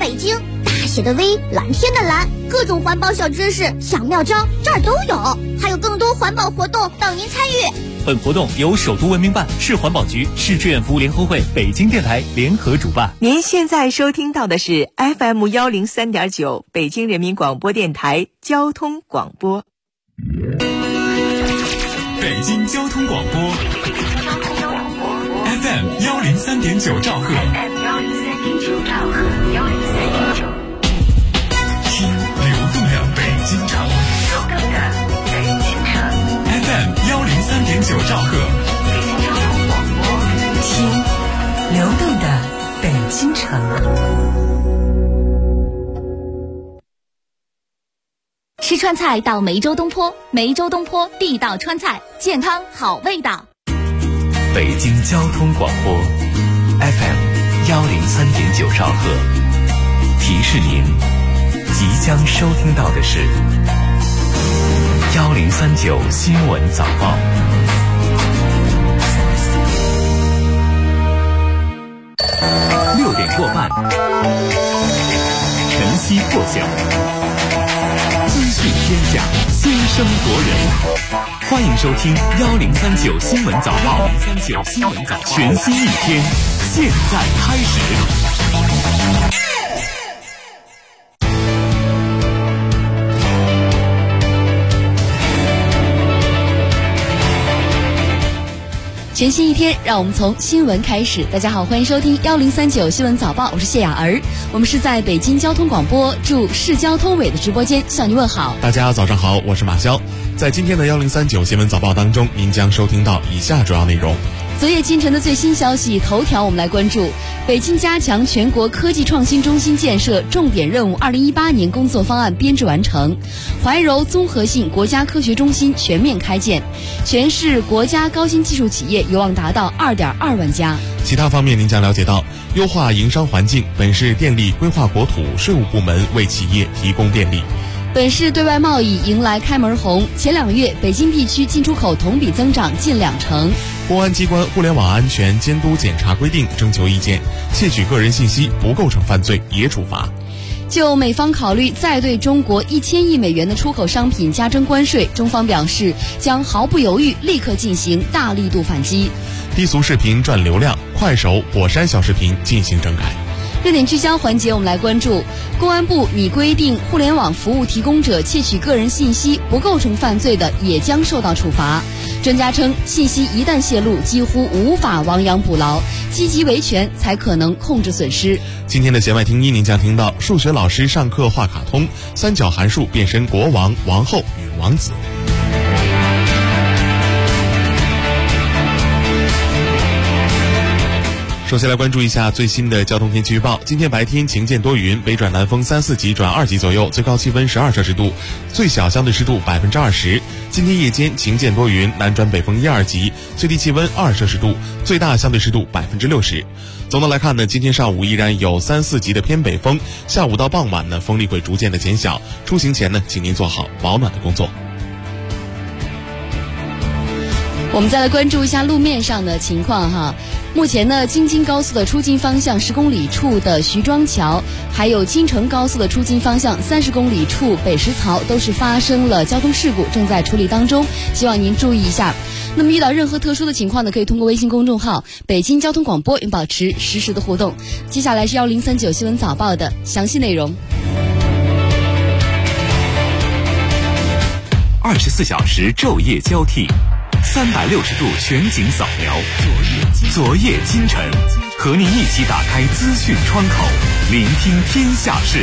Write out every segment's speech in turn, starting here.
北京，大写的 V， 蓝天的蓝，各种环保小知识、小妙招这儿都有，还有更多环保活动等您参与。 本活动由首都文明办、市环保局、市志愿服务联合会、北京电台联合主办。 您现在收听到的是 FM103.9 北京人民广播电台交通广播。 北京交通广播 FM103.9 兆赫，听流动的北京城。FM103.9 兆赫， 北京交通广播，听流动的北京城。 吃川菜到梅州东坡，梅州东坡地道川菜，健康好味道。 北京交通广播 FM103.9 兆赫，提示您即将收听到的是1039新闻早报。6点过半，晨曦破晓，资讯天下，先声夺人。欢迎收听1039新闻早报。全新一天，现在开始。 全新一天，让我们从新闻开始。大家好，欢迎收听1039新闻早报，我是谢雅儿。我们是在北京交通广播驻市交通委的直播间向您问好。 大家早上好，我是马潇。在今天的1039新闻早报当中，您将收听到以下主要内容。 昨夜今晨的最新消息头条，我们来关注北京加强全国科技创新中心建设重点任务2018年工作方案编制完成，怀柔综合性国家科学中心全面开建，全市国家高新技术企业有望达到2.2万家。 其他方面您将了解到，优化营商环境，本市电力规划国土税务部门为企业提供便利。 本市对外贸易迎来开门红，前2月北京地区进出口同比增长近20%。 公安机关互联网安全监督检查规定征求意见，窃取个人信息不构成犯罪也处罚。 就美方考虑再对中国1000亿美元的出口商品加征关税，中方表示将毫不犹豫立刻进行大力度反击。 低俗视频赚流量，快手、火山小视频进行整改。 热点聚焦环节，我们来关注公安部拟规定，互联网服务提供者窃取个人信息不构成犯罪的，也将受到处罚。专家称，信息一旦泄露，几乎无法亡羊补牢，积极维权才可能控制损失。 今天的弦外听一，您将听到数学老师上课画卡通，三角函数变身国王、王后与王子。首先来关注一下最新的交通天气预报。今天白天晴间多云，北转南风3、4级转2级左右，最高气温12摄氏度，最小相对湿度20%。今天夜间晴间多云，南转北风1、2级，最低气温2摄氏度，最大相对湿度60%。总的来看呢，今天上午依然有3、4级的偏北风，下午到傍晚呢，风力会逐渐的减小。出行前呢，请您做好保暖的工作。 我们再来关注一下路面上的情况哈。目前呢，京津高速的出京方向10公里处的徐庄桥，还有京承高速的出京方向30公里处北石槽都是发生了交通事故，正在处理当中，希望您注意一下。那么遇到任何特殊的情况呢，可以通过微信公众号北京交通广播保持实时的互动。接下来是1039新闻早报的详细内容。 24小时昼夜交替，360度全景扫描，昨夜今晨，和您一起打开资讯窗口，聆听天下事。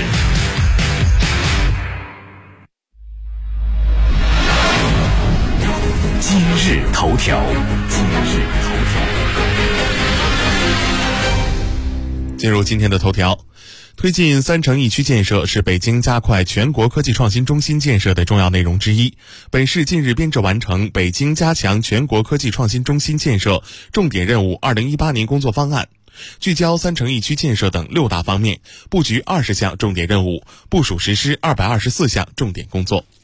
今日头条。 进入今天的头条。推进3城1区建设是北京加快全国科技创新中心建设的重要内容之一。本市近日编制完成北京加强全国科技创新中心建设重点任务2018年工作方案，聚焦3城1区建设等6大方面，布局20项重点任务，部署实施224项重点工作。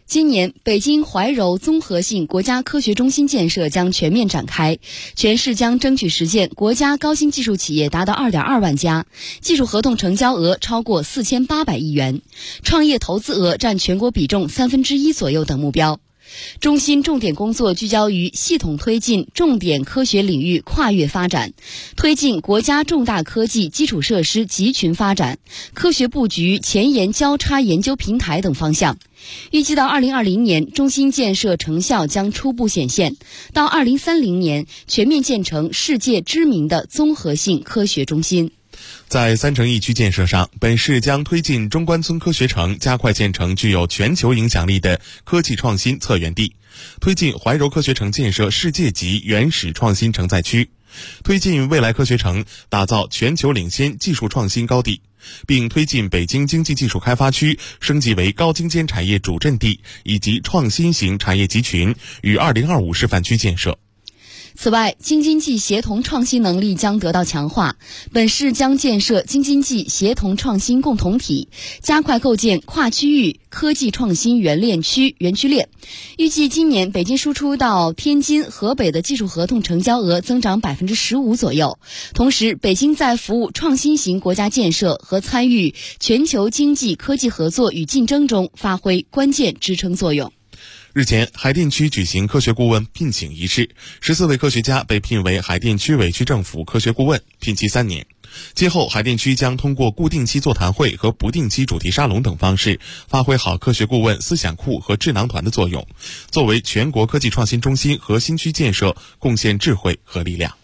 今年，北京怀柔综合性国家科学中心建设将全面展开，全市将争取实现国家高新技术企业达到 2.2 万家，技术合同成交额超过4800亿元，创业投资额占全国比重1/3左右等目标。中心重点工作聚焦于系统推进重点科学领域跨越发展，推进国家重大科技基础设施集群发展、科学布局前沿交叉研究平台等方向。预计到2020年，中心建设成效将初步显现，到2030年全面建成世界知名的综合性科学中心。 在3城1区建设上，本市将推进中关村科学城，加快建成具有全球影响力的科技创新策源地，推进怀柔科学城建设世界级原始创新承载区，推进未来科学城打造全球领先技术创新高地，并推进北京经济技术开发区升级为高精尖产业主阵地以及创新型产业集群与2025示范区建设。 此外，京津冀协同创新能力将得到强化，本市将建设京津冀协同创新共同体，加快构建跨区域科技创新园区链。预计今年北京输出到天津、河北的技术合同成交额增长15%左右。同时，北京在服务创新型国家建设和参与全球经济科技合作与竞争中发挥关键支撑作用。 日前，海淀区举行科学顾问聘请仪式，14位科学家被聘为海淀区委区政府科学顾问，聘期3年。今后，海淀区将通过固定期座谈会和不定期主题沙龙等方式，发挥好科学顾问思想库和智囊团的作用，作为全国科技创新中心和新区建设贡献智慧和力量。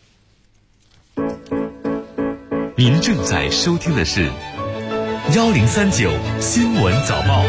您正在收听的是1039新闻早报。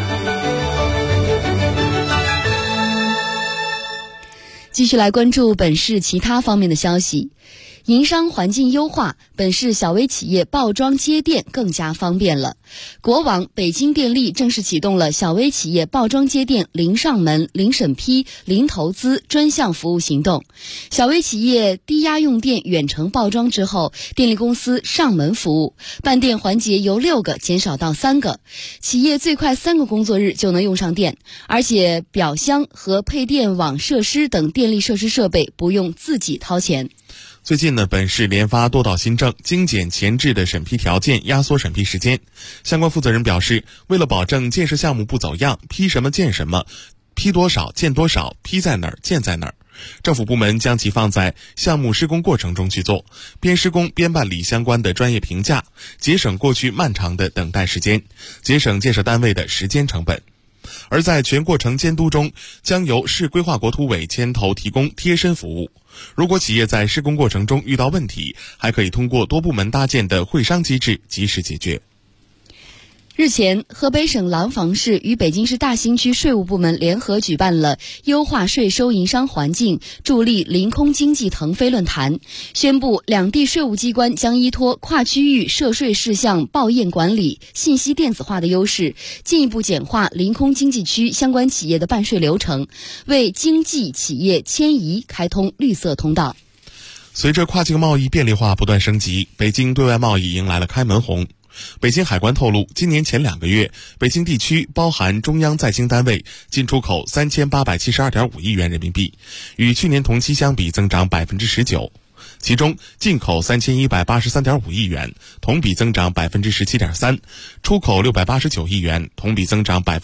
继续来关注本市其他方面的消息。营商环境优化，本市小微企业报装接店更加方便了。国网北京电力正式启动了小微企业报装接店零上门、零审批、零投资专项服务行动。小微企业低压用电远程报装之后，电力公司上门服务，办电环节由6个减少到3个，企业最快3个工作日就能用上电，而且表箱和配电网设施等电力设施设备不用自己掏钱。 最近呢，本市连发多道新政，精简前置的审批条件，压缩审批时间。相关负责人表示，为了保证建设项目不走样，批什么建什么，批多少建多少，批在哪儿建在哪儿，政府部门将其放在项目施工过程中去做，边施工边办理相关的专业评价，节省过去漫长的等待时间，节省建设单位的时间成本。而在全过程监督中，将由市规划国土委牵头提供贴身服务。如果企业在施工过程中遇到问题，还可以通过多部门搭建的会商机制及时解决。 日前，河北省廊坊市与北京市大兴区税务部门联合举办了优化税收营商环境，助力临空经济腾飞论坛，宣布两地税务机关将依托跨区域涉税事项报验管理、信息电子化的优势，进一步简化临空经济区相关企业的办税流程，为经济企业迁移开通绿色通道。 随着跨境贸易便利化不断升级，北京对外贸易迎来了开门红。北京海关透露，今年前2个月，北京地区包含中央在京单位进出口3872.5亿元人民币，与去年同期相比增长19%。其中，进口3183.5亿元，同比增长17.3%；出口689亿元，同比增长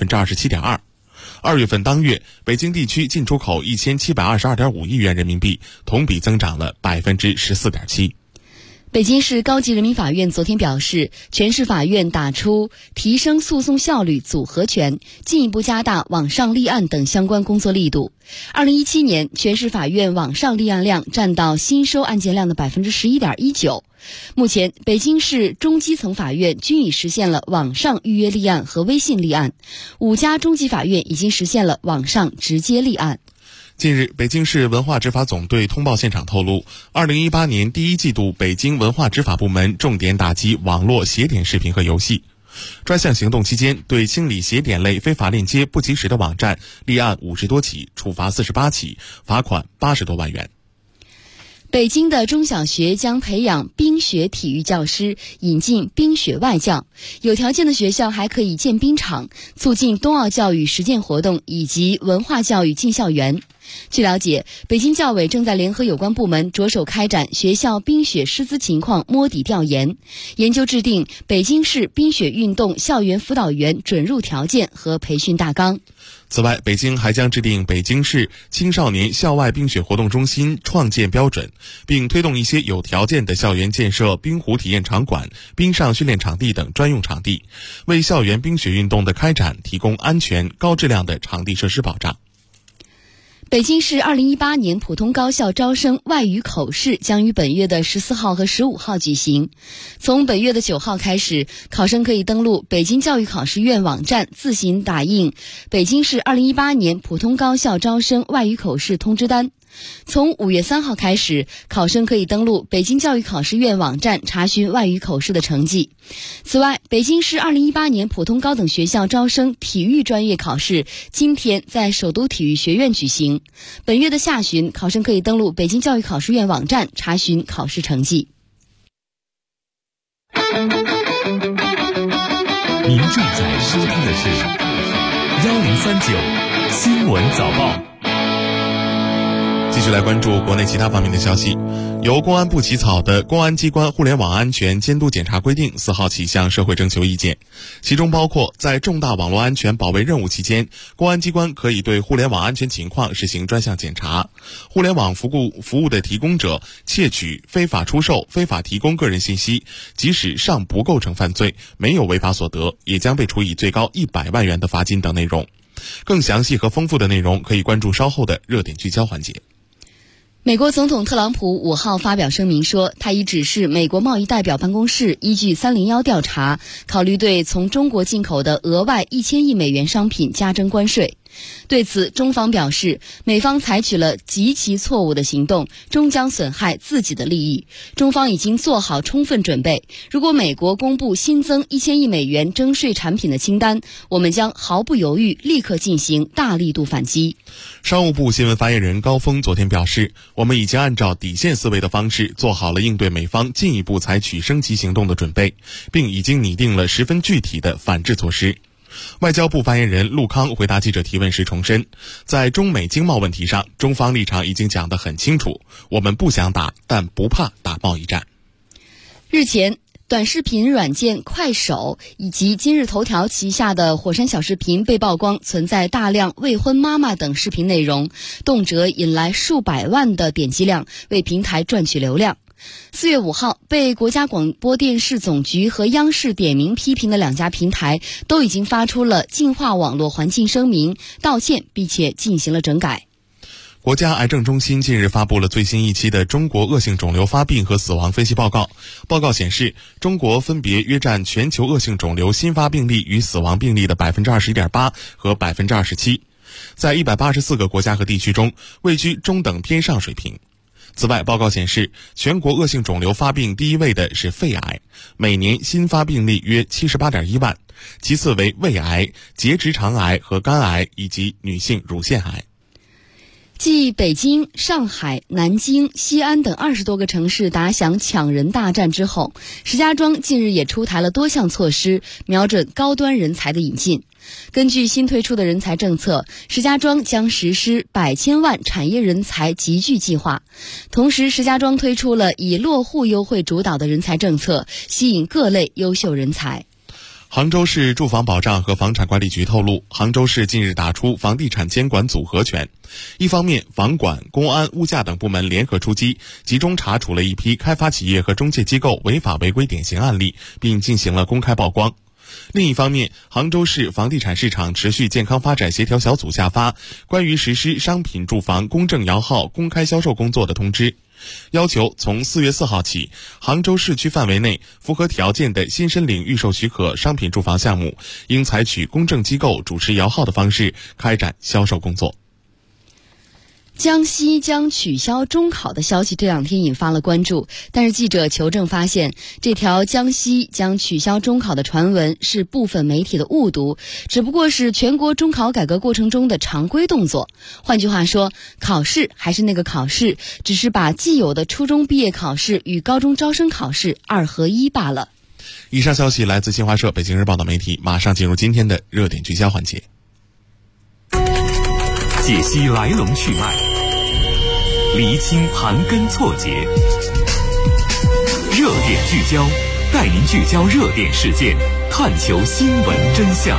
27.2%。2月份当月，北京地区进出口1722.5亿元人民币，同比增长了14.7%。 北京市高级人民法院昨天表示，全市法院打出提升诉讼效率组合拳，进一步加大网上立案等相关工作力度。2017年，全市法院网上立案量占到新收案件量的11.19%。目前，北京市中基层法院均已实现了网上预约立案和微信立案，5家中级法院已经实现了网上直接立案。 近日，北京市文化执法总队通报现场透露，2018年第1季度，北京文化执法部门重点打击网络邪典视频和游戏。专项行动期间，对清理邪典类非法链接不及时的网站立案50多起，处罚48起，罚款80多万元。 北京的中小学将培养冰雪体育教师，引进冰雪外教。有条件的学校还可以建冰场，促进冬奥教育实践活动以及文化教育进校园。据了解，北京教委正在联合有关部门着手开展学校冰雪师资情况摸底调研，研究制定北京市冰雪运动校园辅导员准入条件和培训大纲。 此外，北京还将制定北京市青少年校外冰雪活动中心创建标准，并推动一些有条件的校园建设冰壶体验场馆、冰上训练场地等专用场地，为校园冰雪运动的开展提供安全、高质量的场地设施保障。 北京市2018年普通高校招生外语口试将于本月的14号和15号举行。从本月的9号开始，考生可以登录北京教育考试院网站自行打印北京市2018年普通高校招生外语口试通知单。从5月3号开始，考生可以登录北京教育考试院网站查询外语口试的成绩。此外，北京市2018年普通高等学校招生体育专业考试今天在首都体育学院举行。本月的下旬，考生可以登录北京教育考试院网站查询考试成绩。 您正在收听的是1039新闻早报。 继续来关注国内其他方面的消息。由公安部起草的《公安机关互联网安全监督检查规定》4号起向社会征求意见，其中包括在重大网络安全保卫任务期间，公安机关可以对互联网安全情况实行专项检查。互联网服务的提供者窃取、非法出售、非法提供个人信息，即使尚不构成犯罪，没有违法所得，也将被处以最高100万元的罚金等内容。更详细和丰富的内容可以关注稍后的热点聚焦环节。 美国总统特朗普5号发表声明说，他已指示美国贸易代表办公室依据301调查，考虑对从中国进口的额外1000亿美元商品加征关税。对此，中方表示，美方采取了极其错误的行动，终将损害自己的利益。中方已经做好充分准备，如果美国公布新增1000亿美元征税产品的清单，我们将毫不犹豫立刻进行大力度反击。 商务部新闻发言人高峰昨天表示，我们已经按照底线思维的方式做好了应对美方进一步采取升级行动的准备，并已经拟定了十分具体的反制措施。外交部发言人陆康回答记者提问时重申，在中美经贸问题上，中方立场已经讲得很清楚，我们不想打，但不怕打贸易战。 日前，短视频软件快手以及今日头条旗下的火山小视频被曝光存在大量未婚妈妈等视频内容，动辄引来数百万的点击量，为平台赚取流量。4月5号，被国家广播电视总局和央视点名批评的2家平台都已经发出了净化网络环境声明，道歉并且进行了整改。 国家癌症中心近日发布了最新一期的中国恶性肿瘤发病和死亡分析报告。报告显示，中国分别约占全球恶性肿瘤新发病例与死亡病例的 21.8% 和 27%， 在184个国家和地区中位居中等偏上水平。此外，报告显示，全国恶性肿瘤发病第一位的是肺癌，每年新发病例约 78.1 万，其次为胃癌、结直肠癌和肝癌以及女性乳腺癌。 继北京、上海、南京、西安等20多个城市打响抢人大战之后，石家庄近日也出台了多项措施，瞄准高端人才的引进。根据新推出的人才政策，石家庄将实施100千万产业人才集聚计划。同时，石家庄推出了以落户优惠主导的人才政策，吸引各类优秀人才。 杭州市住房保障和房产管理局透露，杭州市近日打出房地产监管组合拳。一方面，房管、公安、物价等部门联合出击，集中查处了一批开发企业和中介机构违法违规典型案例，并进行了公开曝光。另一方面，杭州市房地产市场持续健康发展协调小组下发关于实施商品住房公证摇号公开销售工作的通知，要求从4月4号起，杭州市区范围内符合条件的新申领预售许可商品住房项目，应采取公证机构主持摇号的方式开展销售工作。 江西将取消中考的消息这两天引发了关注，但是记者求证发现，这条江西将取消中考的传闻是部分媒体的误读，只不过是全国中考改革过程中的常规动作。换句话说，考试还是那个考试，只是把既有的初中毕业考试与高中招生考试2合1罢了。 以上消息来自新华社、北京日报的媒体。马上进入今天的热点聚焦环节， 解析来龙去脉，厘清盘根错节，热点聚焦，带您聚焦热点事件，探求新闻真相。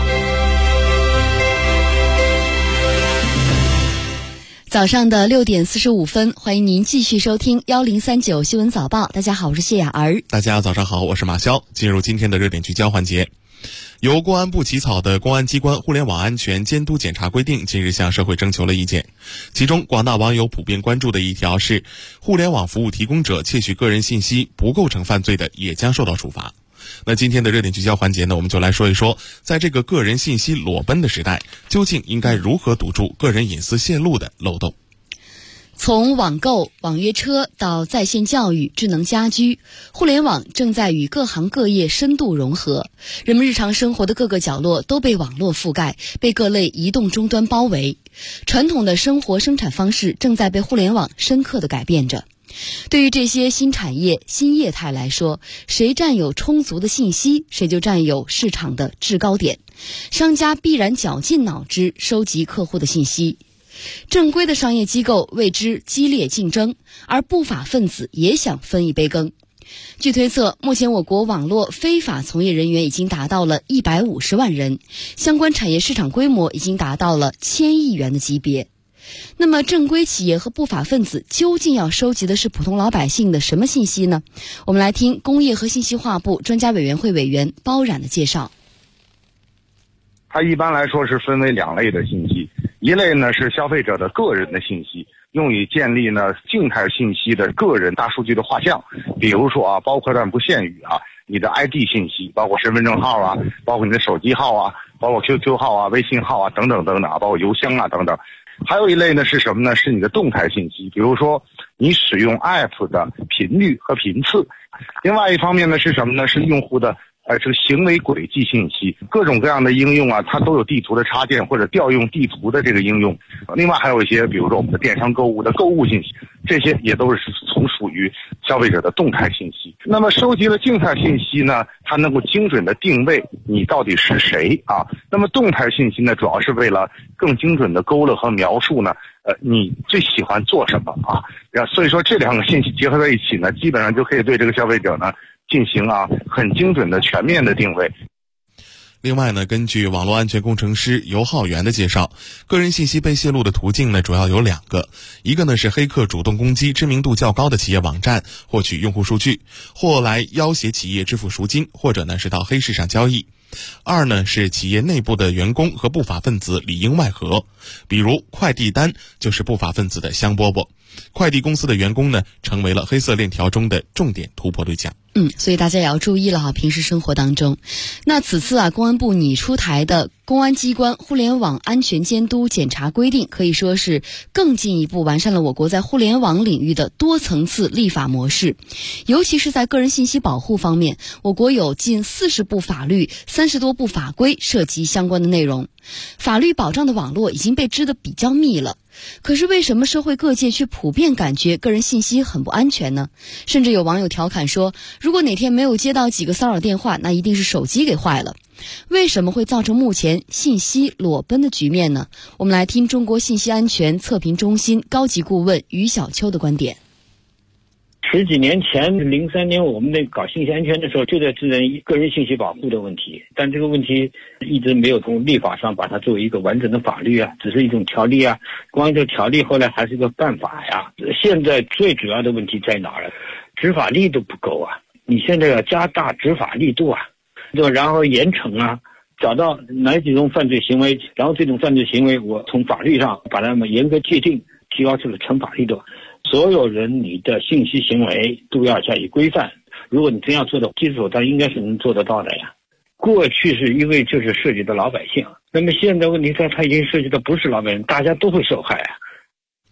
早上的6点45分，欢迎您继续收听1039新闻早报。大家好，我是谢雅儿。 大家早上好，我是马潇。进入今天的热点聚焦环节。由公安部起草的《公安机关互联网安全监督检查规定》近日向社会征求了意见，其中广大网友普遍关注的一条是，互联网服务提供者窃取个人信息不构成犯罪的，也将受到处罚。那今天的热点聚焦环节呢，我们就来说一说，在这个个人信息裸奔的时代，究竟应该如何堵住个人隐私泄露的漏洞？ 从网购、网约车到在线教育、智能家居，互联网正在与各行各业深度融合，人们日常生活的各个角落都被网络覆盖，被各类移动终端包围。传统的生活生产方式正在被互联网深刻地改变着。对于这些新产业、新业态来说，谁占有充足的信息，谁就占有市场的制高点。商家必然绞尽脑汁收集客户的信息。正规的商业机构为之激烈竞争，而不法分子也想分一杯羹。据推测，目前我国网络非法从业人员已经达到了150万人，相关产业市场规模已经达到了1000亿元的级别。那么正规企业和不法分子究竟要收集的是普通老百姓的什么信息呢？我们来听工业和信息化部专家委员会委员包冉的介绍。 它一般来说是分为2类的信息，一类呢是消费者的个人的信息，用于建立呢静态信息的个人大数据的画像，比如说包括但不限于你的 ID 信息，包括身份证号包括你的手机号包括 QQ 号微信号等等等等，包括邮箱等等。还有一类呢是什么呢？是你的动态信息，比如说你使用 App 的频率和频次。另外一方面呢是什么呢？是用户的这个行为轨迹信息，各种各样的应用它都有地图的插件或者调用地图的这个应用。另外还有一些，比如说我们的电商购物的购物信息，这些也都是从属于消费者的动态信息。那么收集了静态信息呢，它能够精准的定位你到底是谁那么动态信息呢，主要是为了更精准的勾勒和描述呢你最喜欢做什么所以说这2个信息结合在一起呢，基本上就可以对这个消费者呢进行很精准的全面的定位。 另外呢，根据网络安全工程师尤浩元的介绍，个人信息被泄露的途径呢主要有2个，一个呢是黑客主动攻击知名度较高的企业网站，获取用户数据，或来要挟企业支付赎金，或者呢是到黑市上交易。2呢是企业内部的员工和不法分子里应外合，比如快递单就是不法分子的香饽饽，快递公司的员工呢成为了黑色链条中的重点突破对象。 所以大家也要注意了平时生活当中。那此次公安部拟出台的《公安机关互联网安全监督检查规定》可以说是更进一步完善了我国在互联网领域的多层次立法模式。尤其是在个人信息保护方面，我国有近40部法律、30多部法规涉及相关的内容，法律保障的网络已经被织得比较密了。可是为什么社会各界却普遍感觉个人信息很不安全呢？甚至有网友调侃说，如果哪天没有接到几个骚扰电话，那一定是手机给坏了。为什么会造成目前信息裸奔的局面呢？我们来听中国信息安全测评中心高级顾问于小秋的观点。 10几年前03年我们搞信息安全的时候，就在治个人信息保护的问题，但这个问题一直没有从立法上把它作为一个完整的法律只是一种条例光这个条例后来还是个办法现在最主要的问题在哪儿？执法力度不够你现在要加大执法力度对吧？然后严惩找到哪几种犯罪行为，然后这种犯罪行为我从法律上把它们严格界定，提高这个惩罚力度。所有人你的信息行为都要加以规范，如果你真要做的基础，它应该是能做得到的过去是因为就是涉及到老百姓，那么现在问题它已经涉及到不是老百姓，大家都会受害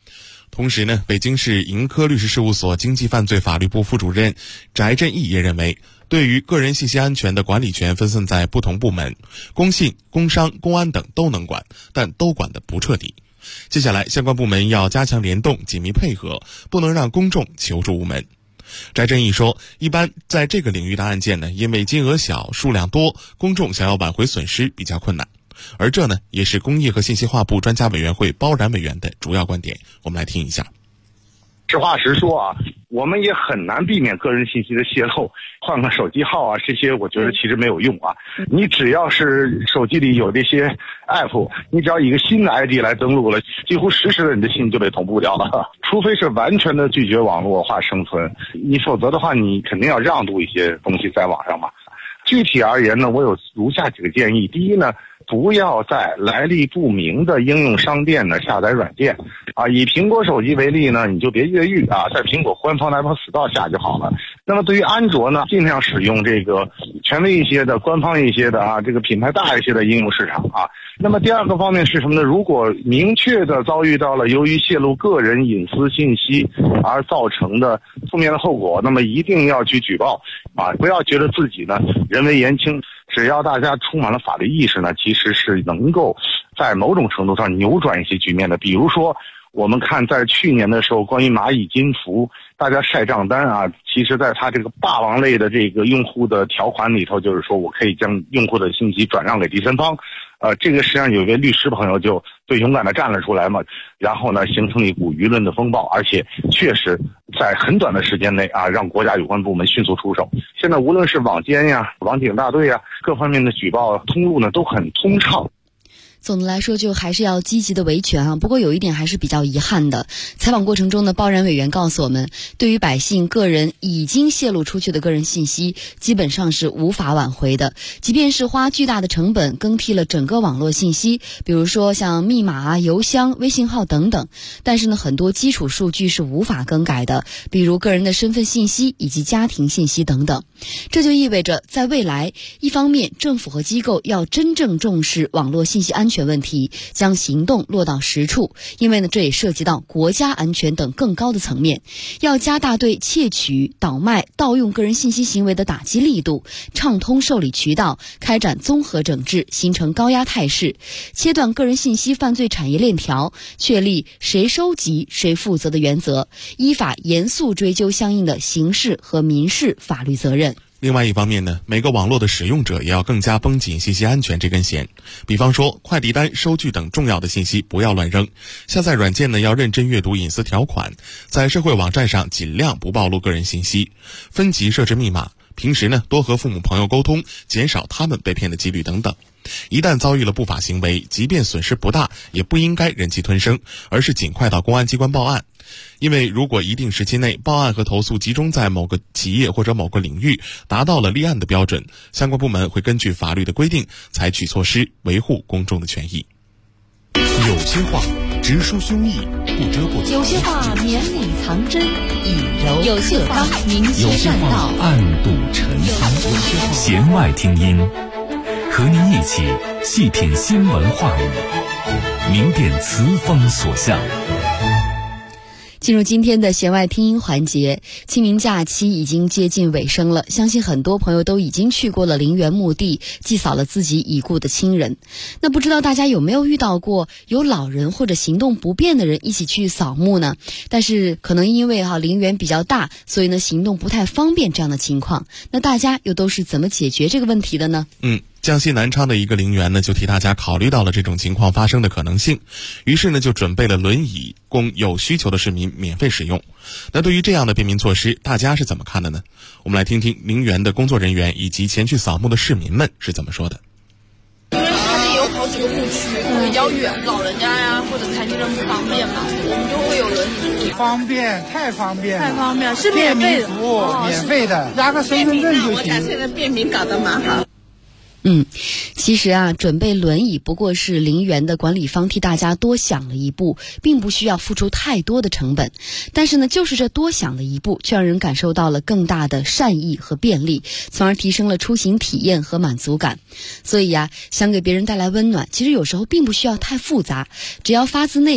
同时呢，北京市盈科律师事务所经济犯罪法律部副主任翟振义也认为，对于个人信息安全的管理权分散在不同部门，工信、工商、公安等都能管，但都管得不彻底。接下来相关部门要加强联动，紧密配合，不能让公众求助无门。翟振义说，一般在这个领域的案件呢，因为金额小、数量多，公众想要挽回损失比较困难。而这呢，也是工业和信息化部专家委员会包然委员的主要观点。我们来听一下。 实话实说啊，我们也很难避免个人信息的泄露，换个手机号啊，这些我觉得其实没有用啊。你只要是手机里有这些 app， 你只要以一个新的 ID 来登录了，几乎实时的你的信就被同步掉了。除非是完全的拒绝网络化生存，你否则的话，你肯定要让渡一些东西在网上嘛。具体而言呢，我有如下几个建议。第一呢，不要在来历不明的应用商店呢下载软件啊。以苹果手机为例呢，你就别越狱啊，在苹果官方 App Store 下就好了。那么对于安卓呢，尽量使用这个权威一些的、官方一些的啊，这个品牌大一些的应用市场啊。那么第二个方面是什么呢？如果明确的遭遇到了由于泄露个人隐私信息而造成的负面的后果，那么一定要去举报啊！不要觉得自己呢人微言轻，只要大家充满了法律意识呢，其实是能够在某种程度上扭转一些局面的。比如说，我们看在去年的时候，关于蚂蚁金服，大家晒账单啊，其实在它这个霸王类的这个用户的条款里头，就是说我可以将用户的信息转让给第三方。这个实际上有一位律师朋友就最勇敢的站了出来嘛，然后呢形成了一股舆论的风暴，而且确实在很短的时间内啊，让国家有关部门迅速出手。现在无论是网监呀、网警大队呀，各方面的举报通路呢都很通畅。 总的来说，就还是要积极的维权啊。不过有一点还是比较遗憾的，采访过程中呢，包然委员告诉我们，对于百姓个人已经泄露出去的个人信息，基本上是无法挽回的。即便是花巨大的成本更替了整个网络信息，比如说像密码啊、邮箱、微信号等等，但是呢，很多基础数据是无法更改的，比如个人的身份信息以及家庭信息等等。这就意味着，在未来，一方面政府和机构要真正重视网络信息安全问题，将行动落到实处，因为呢，这也涉及到国家安全等更高的层面，要加大对窃取、倒卖、盗用个人信息行为的打击力度，畅通受理渠道，开展综合整治，形成高压态势，切断个人信息犯罪产业链条，确立谁收集谁负责的原则，依法严肃追究相应的刑事和民事法律责任。 另外一方面呢，每个网络的使用者也要更加绷紧信息安全这根弦。比方说，快递单、收据等重要的信息不要乱扔，下载软件呢要认真阅读隐私条款，在社会网站上尽量不暴露个人信息，分级设置密码，平时呢多和父母朋友沟通，减少他们被骗的几率等等。一旦遭遇了不法行为，即便损失不大，也不应该忍气吞声，而是尽快到公安机关报案。因为如果一定时期内报案和投诉集中在某个企业或者某个领域，达到了立案的标准，相关部门会根据法律的规定采取措施，维护公众的权益。 有些话直抒胸臆，不遮不有些话绵里藏针，以柔有些话明有些线话暗度陈仓， 弦外听音，和您一起细品新闻话语，明辨词风所向。 进入今天的弦外听音环节，清明假期已经接近尾声了，相信很多朋友都已经去过了陵园墓地，祭扫了自己已故的亲人。那不知道大家有没有遇到过有老人或者行动不便的人一起去扫墓呢？但是可能因为陵园比较大，所以呢行动不太方便这样的情况，那大家又都是怎么解决这个问题的呢？ 江西南昌的一个陵园呢，就替大家考虑到了这种情况发生的可能性，于是呢就准备了轮椅供有需求的市民免费使用。那对于这样的便民措施，大家是怎么看的呢？我们来听听陵园的工作人员以及前去扫墓的市民们是怎么说的。 因为它这有好几个墓区，比较远，老人家呀或者残疾人不方便嘛，我们就会有轮椅。 方便，太方便了， 太方便，是免费的， 便民服务，免费的，拿个身份证就行。 我感觉现在便民搞得蛮好。 其实准备轮椅不过是陵园的管理方替大家多想了一步，并不需要付出太多的成本。但是呢，就是这多想了一步，却让人感受到了更大的善意和便利，从而提升了出行体验和满足感。所以想给别人带来温暖，其实有时候并不需要太复杂，只要发自内心，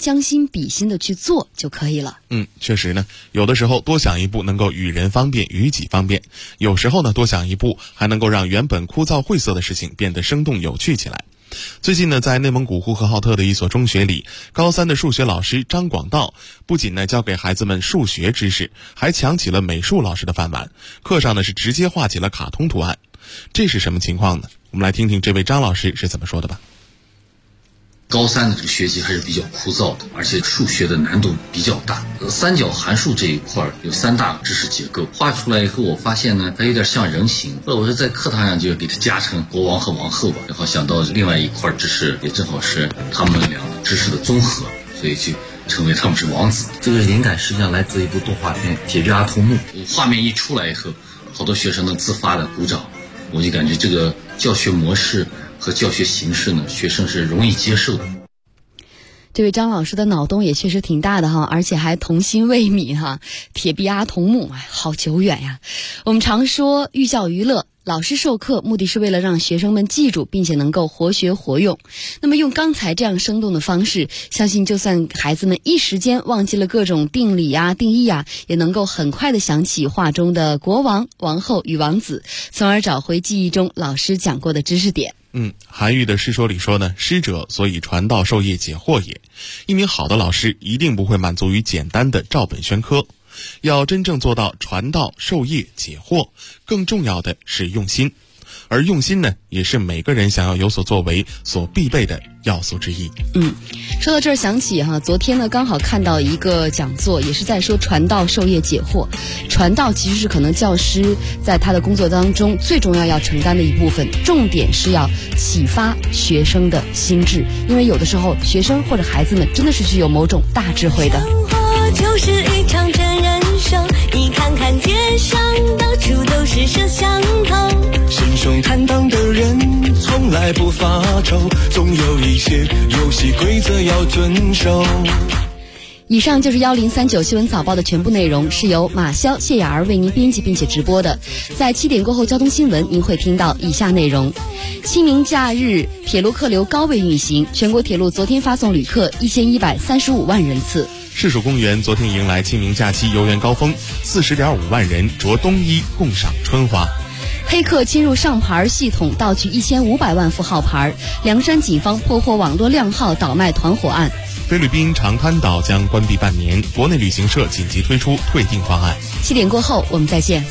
将心比心的去做就可以了。 确实呢，有的时候多想一步能够与人方便，与己方便；有时候呢，多想一步还能够让原本枯燥晦涩的事情变得生动有趣起来。最近呢，在内蒙古呼和浩特的一所中学里，高3的数学老师张广道不仅呢教给孩子们数学知识，还抢起了美术老师的饭碗，课上呢是直接画起了卡通图案。这是什么情况呢？我们来听听这位张老师是怎么说的吧。 高3的这个学习还是比较枯燥的，而且数学的难度比较大。三角函数这一块有3大知识结构，画出来以后我发现呢，它有点像人形。我是在课堂上就给它加成国王和王后吧，然后想到另外一块知识也正好是他们俩知识的综合，所以就成为他们是王子。这个灵感实际上来自一部动画片《铁臂阿童木》，画面一出来以后，好多学生都自发的鼓掌，我就感觉这个教学模式和教学形式呢，学生是容易接受的。 这位张老师的脑洞也确实挺大的哈，而且还童心未泯哈。铁臂阿童木，好久远呀。我们常说寓教于乐，老师授课目的是为了让学生们记住，并且能够活学活用。那么用刚才这样生动的方式，相信就算孩子们一时间忘记了各种定理啊、定义啊，也能够很快的想起画中的国王、王后与王子，从而找回记忆中老师讲过的知识点。 韩愈的诗说里说呢，师者，所以传道授业解惑也。一名好的老师一定不会满足于简单的照本宣科，要真正做到传道授业解惑，更重要的是用心。而用心呢，也是每个人想要有所作为所必备的要素之一。 说到这儿想起昨天呢刚好看到一个讲座，也是在说传道授业解惑。传道其实是可能教师在他的工作当中最重要承担的一部分，重点是要启发学生的心智，因为有的时候学生或者孩子们真的是具有某种大智慧的。 生活就是一场真人秀，你看看街上到处都是摄像头， 身手坦荡的人从来不发愁，总有一些游戏规则要遵守。 以上就是1039新闻早报的全部内容，是由马潇、谢雅儿为您编辑并且直播的。在7点过后交通新闻，您会听到以下内容：清明假日铁路客流高位运行，全国铁路昨天发送旅客1135万人次。 市属公园昨天迎来清明假期游园高峰，40.5万人着冬衣共赏春花。 黑客侵入上牌系统，盗取1500万副号牌。凉山警方破获网络靓号倒卖团伙案。 菲律宾长滩岛将关闭半年，国内旅行社紧急推出退订方案。 7点过后我们再见。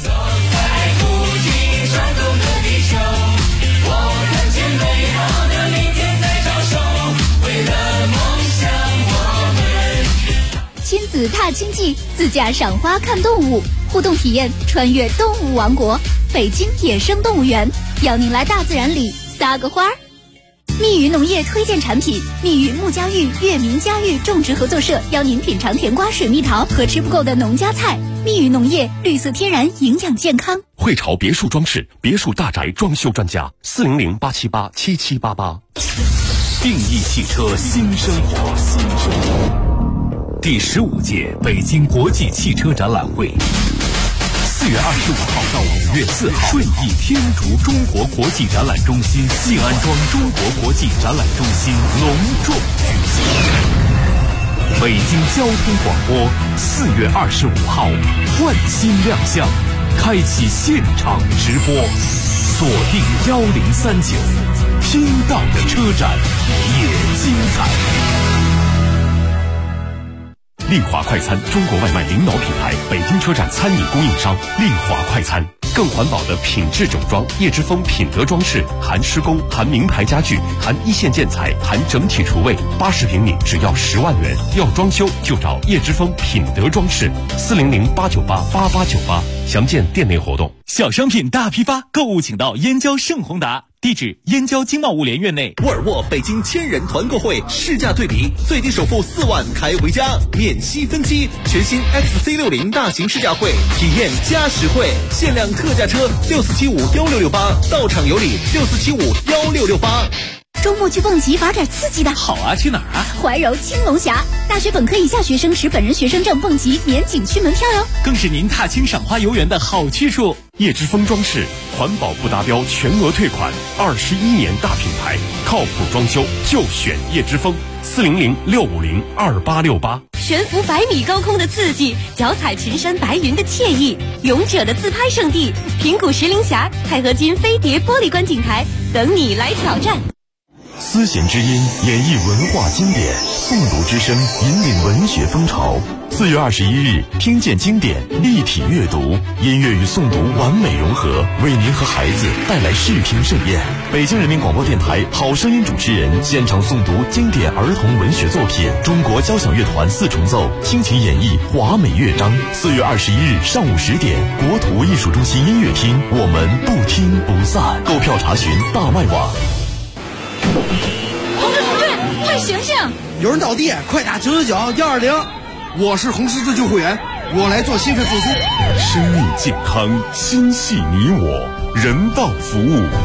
亲子踏青记，自驾赏花看动物，互动体验穿越动物王国，北京野生动物园，邀您来大自然里撒个花儿。蜜语农业推荐产品：蜜语木家育月明家育种植合作社邀您品尝甜瓜、水蜜桃和吃不够的农家菜。蜜语农业，绿色天然，营养健康。 汇潮别墅装饰，别墅大宅装修专家，400-878-7788。定义汽车新生活，第15届北京国际汽车展览会，4月25号到5月4号，顺义天竺中国国际展览中心西安庄中国国际展览中心隆重举行。北京交通广播4月25号换新亮相，开启现场直播，锁定1039，听到的车展也精彩。丽华快餐，中国外卖领导品牌，北京车站餐饮供应商。丽华快餐，更环保的品质整装，叶之峰品德装饰，含施工，含名牌家具，含一线建材，含整体厨卫，80平米只要10万元。要装修就找叶之峰品德装饰，400-898-8898，详见店内活动。 小商品大批发，购物请到燕郊盛宏达。地址：燕郊经贸物联院内。 沃尔沃北京1000人团购会，试驾对比，最低首付4万开回家，免息分期。全新 XC60 大型试驾会，体验加实惠，限量特价车64751668，到场有礼64751668。 周末去蹦极玩点刺激的。 好啊，去哪儿啊？ 怀柔青龙峡，大学本科以下学生持本人学生证蹦极免景区门票哟， 更是您踏青赏花游园的好去处。 叶之峰装饰，环保不达标全额退款，21年大品牌，靠谱装修就选叶之峰，400-650-2868。 悬浮100米高空的刺激，脚踩群山白云的惬意，勇者的自拍圣地平谷石林峡钛合金飞碟玻璃观景台，等你来挑战。 丝弦之音演绎文化经典，诵读之声引领文学风潮。4月21日，听见经典，立体阅读，音乐与诵读完美融合，为您和孩子带来视听盛宴。北京人民广播电台好声音主持人现场诵读经典儿童文学作品，中国交响乐团4重奏倾情演绎华美乐章。4月21日上午10点，国土艺术中心音乐厅，我们不听不散。购票查询大麦网。 红十字队，快醒醒！ 有人倒地，快打999-120。我是红十字救护员，我来做心肺复苏。 生命健康，心系你我，人道服务。